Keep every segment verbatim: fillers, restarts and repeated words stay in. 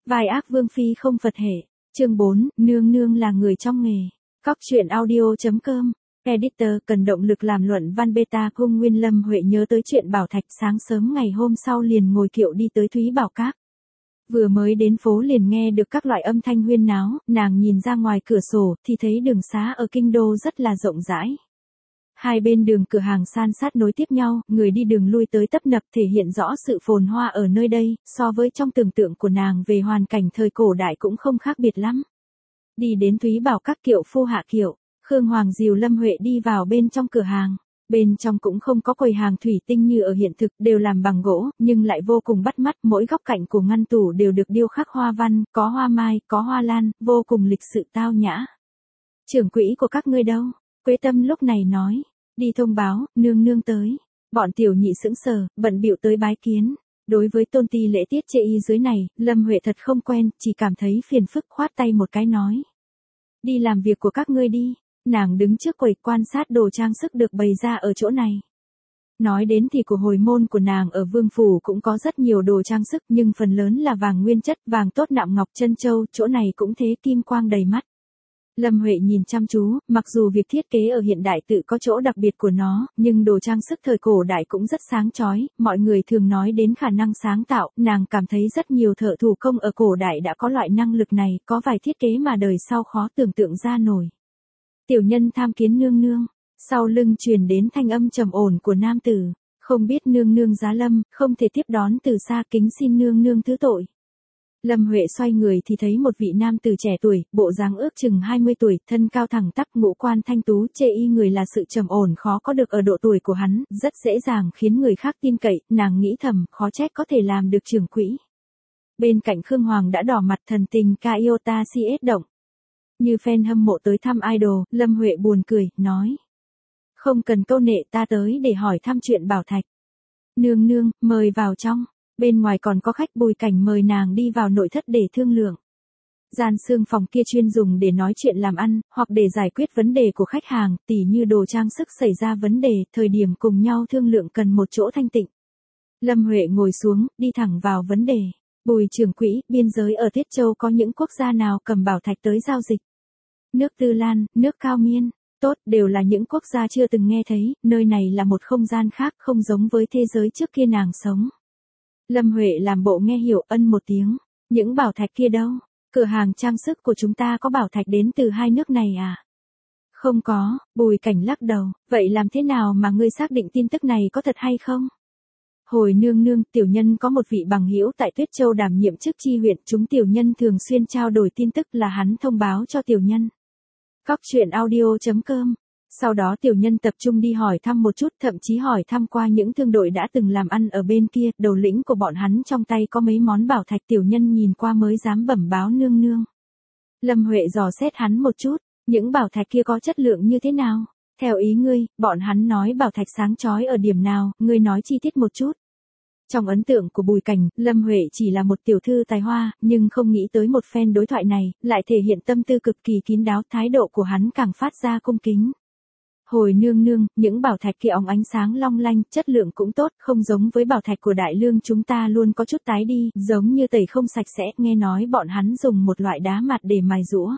Vai ác vương phi không Phật hệ. Chương bốn, nương nương là người trong nghề. Cóc truyện audio.com. Editor cần động lực làm luận văn beta. Cung Nguyên Lâm Huệ nhớ tới chuyện Bảo Thạch, sáng sớm ngày hôm sau liền ngồi kiệu đi tới Thúy Bảo Các. Vừa mới đến phố liền nghe được các loại âm thanh huyên náo, nàng nhìn ra ngoài cửa sổ thì thấy đường xá ở kinh đô rất là rộng rãi. Hai bên đường cửa hàng san sát nối tiếp nhau, người đi đường lui tới tấp nập, thể hiện rõ sự phồn hoa ở nơi đây, so với trong tưởng tượng của nàng về hoàn cảnh thời cổ đại cũng không khác biệt lắm. Đi đến Thúy Bảo Các, kiệu phu hạ kiệu, Khương Hoàng dìu Lâm Huệ đi vào bên trong cửa hàng. Bên trong cũng không có quầy hàng thủy tinh như ở hiện thực, đều làm bằng gỗ, nhưng lại vô cùng bắt mắt, mỗi góc cạnh của ngăn tủ đều được điêu khắc hoa văn, có hoa mai, có hoa lan, vô cùng lịch sự tao nhã. Trưởng quỹ của các ngươi đâu? Quế Tâm lúc này nói, đi thông báo, nương nương tới. Bọn tiểu nhị sững sờ, bận bịu tới bái kiến. Đối với tôn ti lễ tiết chê y dưới này, Lâm Huệ thật không quen, chỉ cảm thấy phiền phức, khoát tay một cái nói. Đi làm việc của các ngươi đi. Nàng đứng trước quầy quan sát đồ trang sức được bày ra ở chỗ này. Nói đến thì của hồi môn của nàng ở Vương Phủ cũng có rất nhiều đồ trang sức, nhưng phần lớn là vàng nguyên chất, vàng tốt nạm ngọc chân châu, chỗ này cũng thế, kim quang đầy mắt. Lâm Huệ nhìn chăm chú, mặc dù việc thiết kế ở hiện đại tự có chỗ đặc biệt của nó, nhưng đồ trang sức thời cổ đại cũng rất sáng chói, mọi người thường nói đến khả năng sáng tạo, nàng cảm thấy rất nhiều thợ thủ công ở cổ đại đã có loại năng lực này, có vài thiết kế mà đời sau khó tưởng tượng ra nổi. Tiểu nhân tham kiến nương nương, sau lưng truyền đến thanh âm trầm ổn của nam tử, không biết nương nương giá lâm, không thể tiếp đón từ xa, kính xin nương nương thứ tội. Lâm Huệ xoay người thì thấy một vị nam tử trẻ tuổi, bộ dáng ước chừng hai mươi tuổi, thân cao thẳng tắp, ngũ quan thanh tú, chê y người là sự trầm ổn khó có được ở độ tuổi của hắn, rất dễ dàng khiến người khác tin cậy, nàng nghĩ thầm, khó trách có thể làm được trưởng quỹ. Bên cạnh Khương Hoàng đã đỏ mặt, thần tình Kaiota si ết động. Như fan hâm mộ tới thăm idol, Lâm Huệ buồn cười, nói. Không cần câu nệ, ta tới để hỏi thăm chuyện Bảo Thạch. Nương nương, mời vào trong. Bên ngoài còn có khách. Bùi Cảnh mời nàng đi vào nội thất để thương lượng. Gian xương phòng kia chuyên dùng để nói chuyện làm ăn, hoặc để giải quyết vấn đề của khách hàng, tỉ như đồ trang sức xảy ra vấn đề, thời điểm cùng nhau thương lượng cần một chỗ thanh tịnh. Lâm Huệ ngồi xuống, đi thẳng vào vấn đề. Bùi trưởng quỹ, biên giới ở Thiết Châu có những quốc gia nào cầm bảo thạch tới giao dịch? Nước Tư Lan, nước Cao Miên, tốt, đều là những quốc gia chưa từng nghe thấy, nơi này là một không gian khác, không giống với thế giới trước kia nàng sống. Lâm Huệ làm bộ nghe hiểu, ân một tiếng. Những bảo thạch kia đâu? Cửa hàng trang sức của chúng ta có bảo thạch đến từ hai nước này à? Không có, Bùi Cảnh lắc đầu, vậy làm thế nào mà ngươi xác định tin tức này có thật hay không? Hồi nương nương, tiểu nhân có một vị bằng hữu tại Tuyết Châu đảm nhiệm chức chi huyện, chúng tiểu nhân thường xuyên trao đổi tin tức, là hắn thông báo cho tiểu nhân. Cóc truyện audio.com. Sau đó tiểu nhân tập trung đi hỏi thăm một chút, thậm chí hỏi thăm qua những thương đội đã từng làm ăn ở bên kia, đầu lĩnh của bọn hắn trong tay có mấy món bảo thạch, tiểu nhân nhìn qua mới dám bẩm báo nương nương. Lâm Huệ dò xét hắn một chút, những bảo thạch kia có chất lượng như thế nào? Theo ý ngươi, bọn hắn nói bảo thạch sáng chói ở điểm nào, ngươi nói chi tiết một chút. Trong ấn tượng của Bùi Cảnh, Lâm Huệ chỉ là một tiểu thư tài hoa, nhưng không nghĩ tới một phen đối thoại này, lại thể hiện tâm tư cực kỳ kín đáo, thái độ của hắn càng phát ra cung kính. Hồi nương nương, những bảo thạch kia óng ánh sáng long lanh, chất lượng cũng tốt, không giống với bảo thạch của Đại Lương chúng ta luôn có chút tái đi, giống như tẩy không sạch sẽ, nghe nói bọn hắn dùng một loại đá mặt để mài rũa.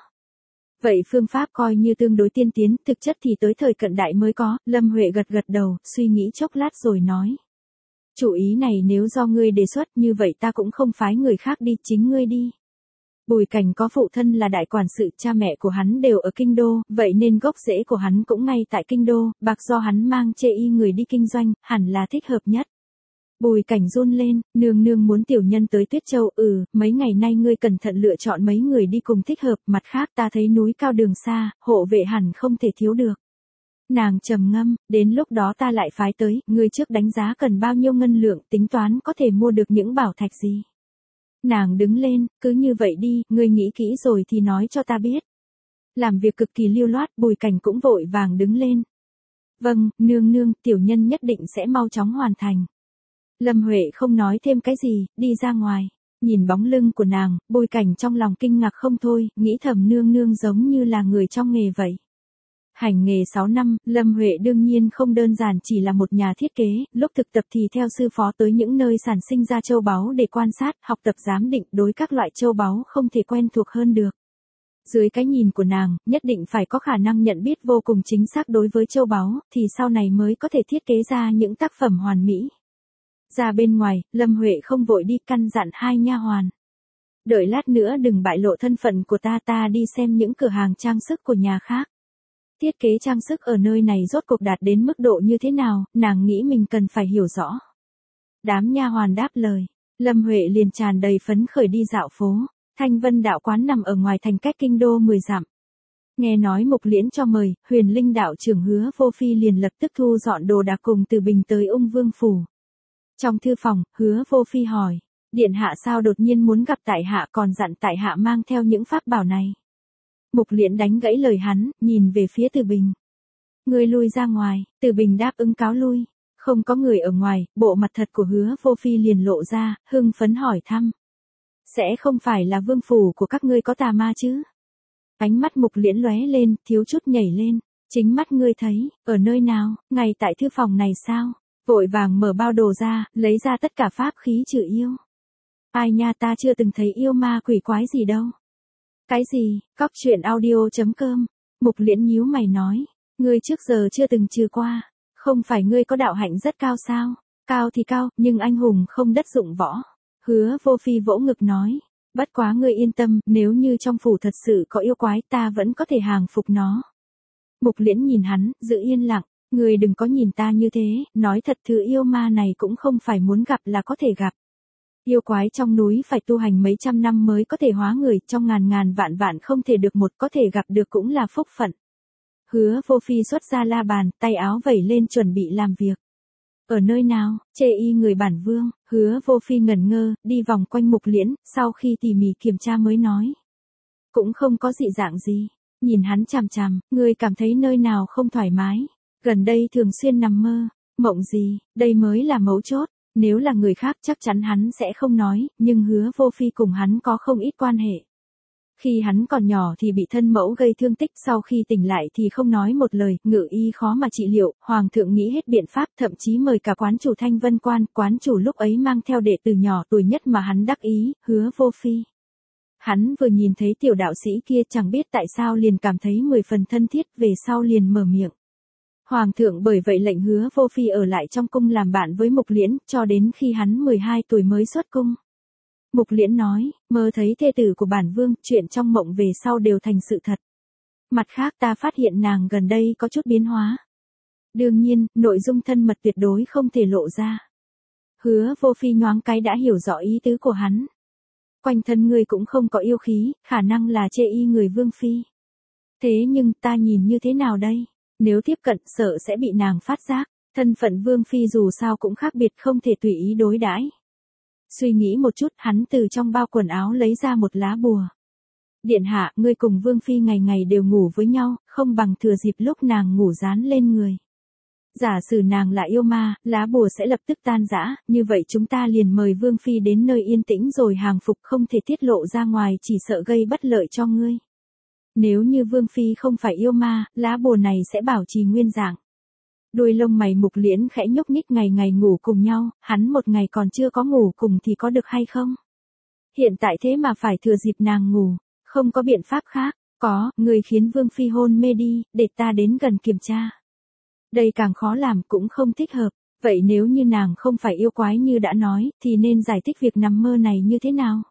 Vậy phương pháp coi như tương đối tiên tiến, thực chất thì tới thời cận đại mới có. Lâm Huệ gật gật đầu, suy nghĩ chốc lát rồi nói. Chủ ý này nếu do ngươi đề xuất, như vậy ta cũng không phái người khác đi, chính ngươi đi. Bùi Cảnh có phụ thân là đại quản sự, cha mẹ của hắn đều ở kinh đô, vậy nên gốc rễ của hắn cũng ngay tại kinh đô, bạc do hắn mang chê y người đi kinh doanh, hẳn là thích hợp nhất. Bùi Cảnh run lên, nương nương muốn tiểu nhân tới Tuyết Châu, ừ, mấy ngày nay ngươi cẩn thận lựa chọn mấy người đi cùng thích hợp, mặt khác ta thấy núi cao đường xa, hộ vệ hẳn không thể thiếu được. Nàng trầm ngâm, đến lúc đó ta lại phái tới, ngươi trước đánh giá cần bao nhiêu ngân lượng, tính toán có thể mua được những bảo thạch gì. Nàng đứng lên, cứ như vậy đi, ngươi nghĩ kỹ rồi thì nói cho ta biết. Làm việc cực kỳ lưu loát, Bùi Cảnh cũng vội vàng đứng lên. Vâng, nương nương, tiểu nhân nhất định sẽ mau chóng hoàn thành. Lâm Huệ không nói thêm cái gì, đi ra ngoài. Nhìn bóng lưng của nàng, Bùi Cảnh trong lòng kinh ngạc không thôi, nghĩ thầm nương nương giống như là người trong nghề vậy. Hành nghề sáu năm, Lâm Huệ đương nhiên không đơn giản chỉ là một nhà thiết kế, lúc thực tập thì theo sư phó tới những nơi sản sinh ra châu báu để quan sát, học tập giám định đối các loại châu báu không thể quen thuộc hơn được. Dưới cái nhìn của nàng, nhất định phải có khả năng nhận biết vô cùng chính xác đối với châu báu, thì sau này mới có thể thiết kế ra những tác phẩm hoàn mỹ. Ra bên ngoài, Lâm Huệ không vội đi, căn dặn hai nha hoàn. Đợi lát nữa đừng bại lộ thân phận của ta, ta đi xem những cửa hàng trang sức của nhà khác. Thiết kế trang sức ở nơi này rốt cuộc đạt đến mức độ như thế nào, nàng nghĩ mình cần phải hiểu rõ. Đám nha hoàn đáp lời, Lâm Huệ liền tràn đầy phấn khởi đi dạo phố. Thanh Vân đạo quán nằm ở ngoài thành cách kinh đô mười dặm. Nghe nói Mục Liễn cho mời, Huyền Linh đạo trưởng Hứa Vô Phi liền lập tức thu dọn đồ đạc cùng Từ Bình tới Ung Vương phủ. Trong thư phòng, Hứa Vô Phi hỏi, điện hạ sao đột nhiên muốn gặp tại hạ, còn dặn tại hạ mang theo những pháp bảo này. Mục Liễn đánh gãy lời hắn, nhìn về phía Từ Bình. Người lui ra ngoài, Từ Bình đáp ứng cáo lui. Không có người ở ngoài, bộ mặt thật của Hứa Vô Phi liền lộ ra, hưng phấn hỏi thăm. Sẽ không phải là vương phủ của các ngươi có tà ma chứ? Ánh mắt Mục Liễn lóe lên, thiếu chút nhảy lên. Chính mắt ngươi thấy, ở nơi nào, ngay tại thư phòng này sao? Vội vàng mở bao đồ ra, lấy ra tất cả pháp khí trừ yêu. Ai nha, ta chưa từng thấy yêu ma quỷ quái gì đâu. Cái gì? Cóc truyện audio chấm com. Mục Liễn nhíu mày nói, ngươi trước giờ chưa từng trừ qua, không phải ngươi có đạo hạnh rất cao sao? Cao thì cao, nhưng anh hùng không đất dụng võ. Hứa Vô Phi vỗ ngực nói, bất quá ngươi yên tâm, nếu như trong phủ thật sự có yêu quái ta vẫn có thể hàng phục nó. Mục Liễn nhìn hắn, giữ yên lặng, ngươi đừng có nhìn ta như thế, nói thật thứ yêu ma này cũng không phải muốn gặp là có thể gặp. Yêu quái trong núi phải tu hành mấy trăm năm mới có thể hóa người, trong ngàn ngàn vạn vạn không thể được một, có thể gặp được cũng là phúc phận. Hứa Vô Phi xuất ra la bàn, tay áo vẩy lên chuẩn bị làm việc. Ở nơi nào, chê y người bản vương, Hứa Vô Phi ngẩn ngơ, đi vòng quanh Mục Liễn, sau khi tỉ mỉ kiểm tra mới nói. Cũng không có dị dạng gì, nhìn hắn chằm chằm, người cảm thấy nơi nào không thoải mái, gần đây thường xuyên nằm mơ, mộng gì, đây mới là mấu chốt, nếu là người khác chắc chắn hắn sẽ không nói, nhưng Hứa Vô Phi cùng hắn có không ít quan hệ. Khi hắn còn nhỏ thì bị thân mẫu gây thương tích, sau khi tỉnh lại thì không nói một lời, ngự y khó mà trị liệu, hoàng thượng nghĩ hết biện pháp, thậm chí mời cả quán chủ Thanh Vân Quan, quán chủ lúc ấy mang theo đệ tử nhỏ tuổi nhất mà hắn đắc ý, Hứa Vô Phi. Hắn vừa nhìn thấy tiểu đạo sĩ kia chẳng biết tại sao liền cảm thấy mười phần thân thiết, về sau liền mở miệng. Hoàng thượng bởi vậy lệnh Hứa Vô Phi ở lại trong cung làm bạn với Mục Liễn, cho đến khi hắn mười hai tuổi mới xuất cung. Mục Liễn nói, mơ thấy thê tử của bản vương, chuyện trong mộng về sau đều thành sự thật. Mặt khác ta phát hiện nàng gần đây có chút biến hóa. Đương nhiên, nội dung thân mật tuyệt đối không thể lộ ra. Hứa Vô Phi nhoáng cái đã hiểu rõ ý tứ của hắn. Quanh thân ngươi cũng không có yêu khí, khả năng là chê y người vương phi. Thế nhưng ta nhìn như thế nào đây? Nếu tiếp cận sợ sẽ bị nàng phát giác, thân phận vương phi dù sao cũng khác biệt, không thể tùy ý đối đãi. Suy nghĩ một chút, hắn từ trong bao quần áo lấy ra một lá bùa. Điện hạ, ngươi cùng vương phi ngày ngày đều ngủ với nhau, không bằng thừa dịp lúc nàng ngủ dán lên người. Giả sử nàng là yêu ma, lá bùa sẽ lập tức tan rã, như vậy chúng ta liền mời vương phi đến nơi yên tĩnh rồi hàng phục, không thể tiết lộ ra ngoài, chỉ sợ gây bất lợi cho ngươi. Nếu như vương phi không phải yêu ma, lá bùa này sẽ bảo trì nguyên dạng. Đuôi lông mày Mục Liễn khẽ nhúc nhích, ngày ngày ngủ cùng nhau, hắn một ngày còn chưa có ngủ cùng thì có được hay không? Hiện tại thế mà phải thừa dịp nàng ngủ, không có biện pháp khác, có, người khiến vương phi hôn mê đi, để ta đến gần kiểm tra. Đây càng khó làm, cũng không thích hợp, vậy nếu như nàng không phải yêu quái như đã nói, thì nên giải thích việc nằm mơ này như thế nào?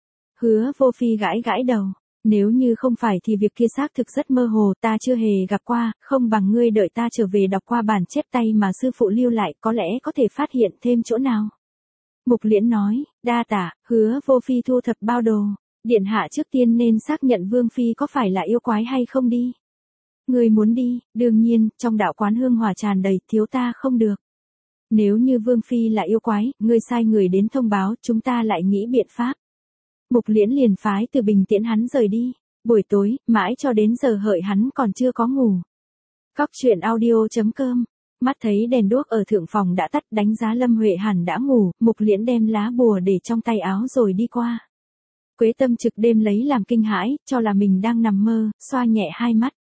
Hứa Vô Phi gãi gãi đầu. Nếu như không phải thì việc kia xác thực rất mơ hồ, ta chưa hề gặp qua, không bằng ngươi đợi ta trở về đọc qua bản chép tay mà sư phụ lưu lại, có lẽ có thể phát hiện thêm chỗ nào. Mục Liễn nói, đa tạ. Hứa Vô Phi thu thập bao đồ, điện hạ trước tiên nên xác nhận vương phi có phải là yêu quái hay không đi. Ngươi muốn đi, đương nhiên, trong đạo quán hương hỏa tràn đầy, thiếu ta không được. Nếu như vương phi là yêu quái, ngươi sai người đến thông báo, chúng ta lại nghĩ biện pháp. Mục Liễn liền phái Từ Bình tiễn hắn rời đi. Buổi tối, mãi cho đến giờ hợi hắn còn chưa có ngủ. Cóc truyện audio chấm com. Mắt thấy đèn đuốc ở thượng phòng đã tắt, đánh giá Lâm Huệ hẳn đã ngủ, Mục Liễn đem lá bùa để trong tay áo rồi đi qua. Quế Tâm trực đêm lấy làm kinh hãi, cho là mình đang nằm mơ, xoa nhẹ hai mắt.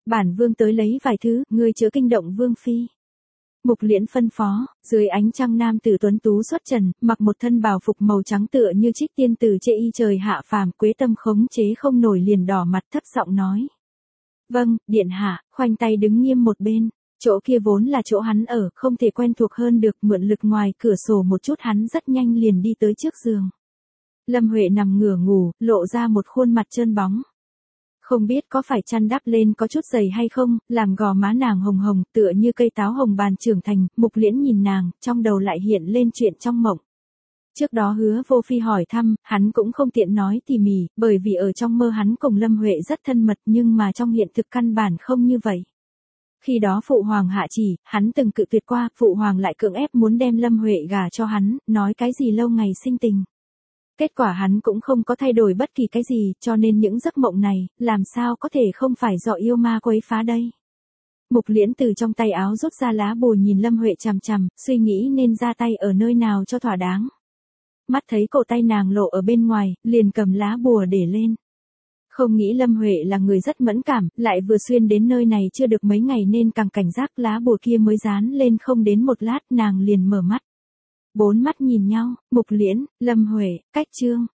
Bản vương tới lấy vài thứ, ngươi chớ kinh động vương phi. Mục Liễn phân phó, dưới ánh trăng nam tử tuấn tú xuất trần, mặc một thân bào phục màu trắng tựa như trích tiên từ chê y trời hạ phàm, Quế Tâm khống chế không nổi liền đỏ mặt thấp giọng nói. Vâng, điện hạ, khoanh tay đứng nghiêm một bên, chỗ kia vốn là chỗ hắn ở, không thể quen thuộc hơn được, mượn lực ngoài cửa sổ một chút hắn rất nhanh liền đi tới trước giường. Lâm Huệ nằm ngửa ngủ, lộ ra một khuôn mặt trơn bóng. Không biết có phải chăn đắp lên có chút dày hay không, làm gò má nàng hồng hồng, tựa như cây táo hồng bàn trưởng thành, Mục Liễn nhìn nàng, trong đầu lại hiện lên chuyện trong mộng. Trước đó Hứa Vô Phi hỏi thăm, hắn cũng không tiện nói tỉ mỉ, bởi vì ở trong mơ hắn cùng Lâm Huệ rất thân mật nhưng mà trong hiện thực căn bản không như vậy. Khi đó Phụ Hoàng hạ chỉ, hắn từng cự tuyệt qua, Phụ Hoàng lại cưỡng ép muốn đem Lâm Huệ gả cho hắn, nói cái gì lâu ngày sinh tình. Kết quả hắn cũng không có thay đổi bất kỳ cái gì, cho nên những giấc mộng này, làm sao có thể không phải do yêu ma quấy phá đây. Mục Liễn từ trong tay áo rút ra lá bùa nhìn Lâm Huệ chằm chằm, suy nghĩ nên ra tay ở nơi nào cho thỏa đáng. Mắt thấy cổ tay nàng lộ ở bên ngoài, liền cầm lá bùa để lên. Không nghĩ Lâm Huệ là người rất mẫn cảm, lại vừa xuyên đến nơi này chưa được mấy ngày nên càng cảnh giác, lá bùa kia mới dán lên không đến một lát nàng liền mở mắt. Bốn mắt nhìn nhau, Mục Liễn, Lâm Huệ, cách chương.